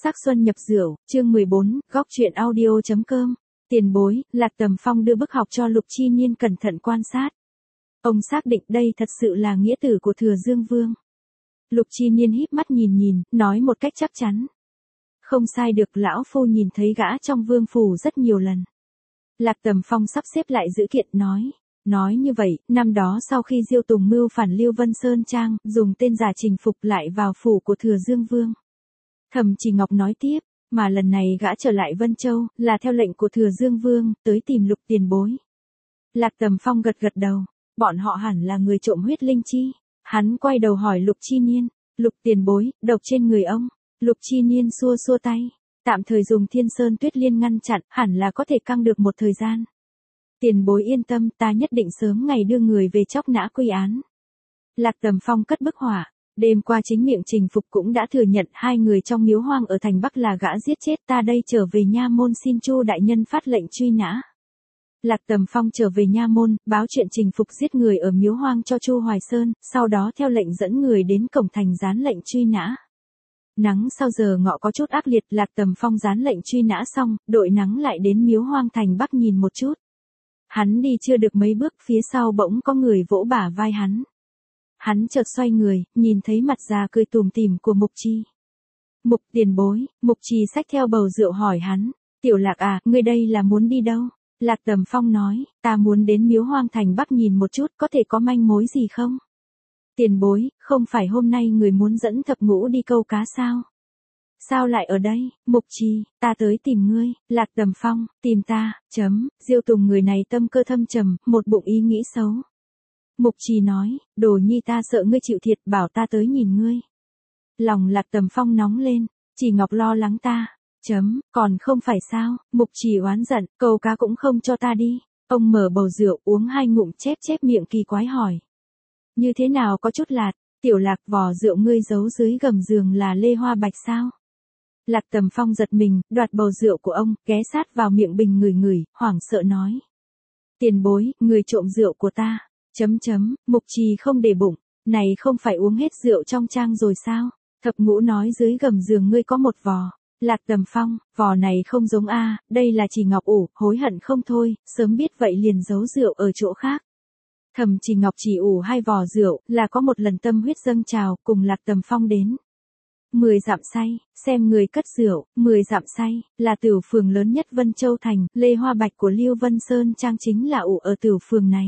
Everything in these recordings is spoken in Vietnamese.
Sắc xuân nhập rượu, chương 14, góc truyện audio.com. Tiền bối, Lạc Tầm Phong đưa bức họp cho Lục Chi Niên cẩn thận quan sát. Ông xác định đây thật sự là nghĩa tử của Thừa Dương Vương. Lục Chi Niên híp mắt nhìn, nói một cách chắc chắn. Không sai được, lão phu nhìn thấy gã trong vương phủ rất nhiều lần. Lạc Tầm Phong sắp xếp lại dữ kiện nói như vậy, năm đó sau khi Diêu Tùng mưu phản Lưu Vân Sơn Trang, dùng tên giả Trình Phục lại vào phủ của Thừa Dương Vương. Thẩm Trì Ngọc nói tiếp, mà lần này gã trở lại Vân Châu, là theo lệnh của Thừa Dương Vương, tới tìm Lục tiền bối. Lạc Tầm Phong gật đầu, bọn họ hẳn là người trộm huyết linh chi. Hắn quay đầu hỏi Lục Chi Niên, Lục tiền bối, độc trên người ông. Lục Chi Niên xua tay, tạm thời dùng Thiên Sơn Tuyết Liên ngăn chặn, hẳn là có thể căng được một thời gian. Tiền bối yên tâm, ta nhất định sớm ngày đưa người về chóc nã quy án. Lạc Tầm Phong cất bức hỏa. Đêm qua chính miệng Trình Phục cũng đã thừa nhận hai người trong miếu hoang ở thành Bắc là gã giết chết, ta đây trở về nha môn xin Chu đại nhân phát lệnh truy nã. Lạc Tầm Phong trở về nha môn, báo chuyện Trình Phục giết người ở miếu hoang cho Chu Hoài Sơn, sau đó theo lệnh dẫn người đến cổng thành dán lệnh truy nã. Nắng sau giờ ngọ có chút ác liệt, Lạc Tầm Phong dán lệnh truy nã xong, đội nắng lại đến miếu hoang thành Bắc nhìn một chút. Hắn đi chưa được mấy bước, phía sau bỗng có người vỗ bả vai hắn. Hắn chợt xoay người, nhìn thấy mặt già cười tủm tỉm của Mục Chi. Mục tiền bối, Mục Chi xách theo bầu rượu hỏi hắn, Tiểu Lạc à, ngươi đây là muốn đi đâu? Lạc Tầm Phong nói, ta muốn đến miếu hoang thành Bắc nhìn một chút, có thể có manh mối gì không? Tiền bối, không phải hôm nay người muốn dẫn Thập Ngũ đi câu cá sao? Sao lại ở đây? Mục Chi, ta tới tìm ngươi. Lạc Tầm Phong, tìm ta, Diêu Tùng người này tâm cơ thâm trầm, một bụng ý nghĩ xấu. Mục Chi nói, Đồ Nhi ta sợ ngươi chịu thiệt, bảo ta tới nhìn ngươi. Lòng Lạc Tầm Phong nóng lên, Chỉ Ngọc lo lắng ta, còn không phải sao? Mục Chi oán giận, câu cá cũng không cho ta đi. Ông mở bầu rượu uống hai ngụm chép miệng kỳ quái hỏi. Như thế nào có chút lạt, Tiểu Lạc vò rượu ngươi giấu dưới gầm giường là lê hoa bạch sao? Lạc Tầm Phong giật mình, đoạt bầu rượu của ông, ghé sát vào miệng bình ngửi, hoảng sợ nói. Tiền bối, người trộm rượu của ta. Mục Chi không để bụng, này không phải uống hết rượu trong trang rồi sao? Thập Ngũ nói dưới gầm giường ngươi có một vò. Lạc Tầm Phong, vò này không giống a, đây là Chỉ Ngọc ủ, hối hận không thôi, sớm biết vậy liền giấu rượu ở chỗ khác. Thẩm Chỉ Ngọc chỉ ủ hai vò rượu, là có một lần tâm huyết dâng trào, cùng Lạc Tầm Phong đến. 10 dặm say, xem người cất rượu, 10 dặm say, là tửu phường lớn nhất Vân Châu Thành, lê hoa bạch của Lưu Vân Sơn Trang chính là ủ ở tửu phường này.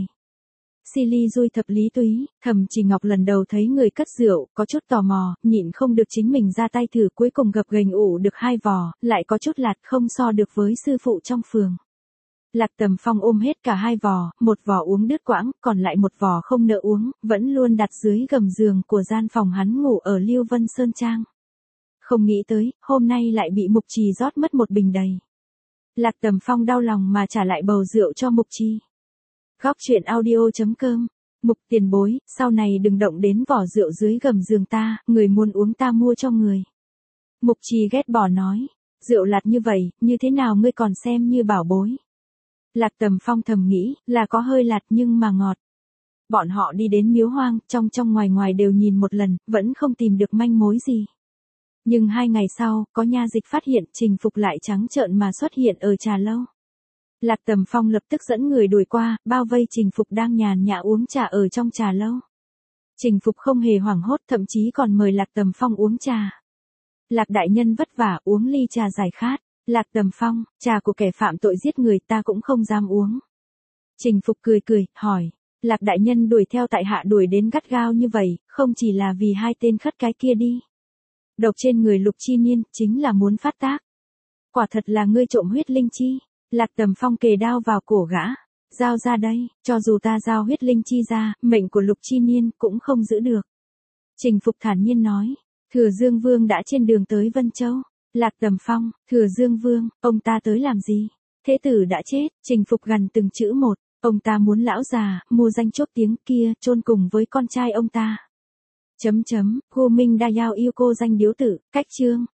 Si ly dui thập lý túy, Thẩm Chỉ Ngọc lần đầu thấy người cất rượu, có chút tò mò, nhịn không được chính mình ra tay thử, cuối cùng gập ghềnh ủ được hai vò, lại có chút lạt, không so được với sư phụ trong phường. Lạc Tầm Phong ôm hết cả hai vò, một vò uống đứt quãng, còn lại một vò không nỡ uống, vẫn luôn đặt dưới gầm giường của gian phòng hắn ngủ ở Lưu Vân Sơn Trang. Không nghĩ tới, hôm nay lại bị Mục Chi rót mất một bình đầy. Lạc Tầm Phong đau lòng mà trả lại bầu rượu cho Mục Chi. Góc truyện audio.com. Mục tiền bối, sau này đừng động đến vỏ rượu dưới gầm giường ta, người muốn uống ta mua cho người. Mục Chi ghét bỏ nói, rượu lạt như vậy, như thế nào ngươi còn xem như bảo bối. Lạc Tầm Phong thầm nghĩ, là có hơi lạt nhưng mà ngọt. Bọn họ đi đến miếu hoang, trong ngoài đều nhìn một lần, vẫn không tìm được manh mối gì. Nhưng 2 ngày sau, có nha dịch phát hiện Trình Phục lại trắng trợn mà xuất hiện ở trà lâu. Lạc Tầm Phong lập tức dẫn người đuổi qua, bao vây Trình Phục đang nhàn nhã uống trà ở trong trà lâu. Trình Phục không hề hoảng hốt, thậm chí còn mời Lạc Tầm Phong uống trà. Lạc đại nhân vất vả uống ly trà giải khát. Lạc Tầm Phong, trà của kẻ phạm tội giết người ta cũng không dám uống. Trình Phục cười, hỏi, Lạc đại nhân đuổi theo tại hạ đuổi đến gắt gao như vậy, không chỉ là vì hai tên khất cái kia đi. Độc trên người Lục Chi Niên, chính là muốn phát tác. Quả thật là ngươi trộm huyết linh chi. Lạc Tầm Phong kề đao vào cổ gã. Giao ra đây, cho dù ta giao huyết linh chi ra, mệnh của Lục Chi Niên cũng không giữ được. Trình Phục thản nhiên nói, Thừa Dương Vương đã trên đường tới Vân Châu. Lạc Tầm Phong, Thừa Dương Vương, ông ta tới làm gì? Thế tử đã chết, Trình Phục gằn từng chữ một, ông ta muốn lão già, mua danh chốt tiếng kia, chôn cùng với con trai ông ta. Gu Minh Đa Yao yêu cô danh điếu tử, cách chương.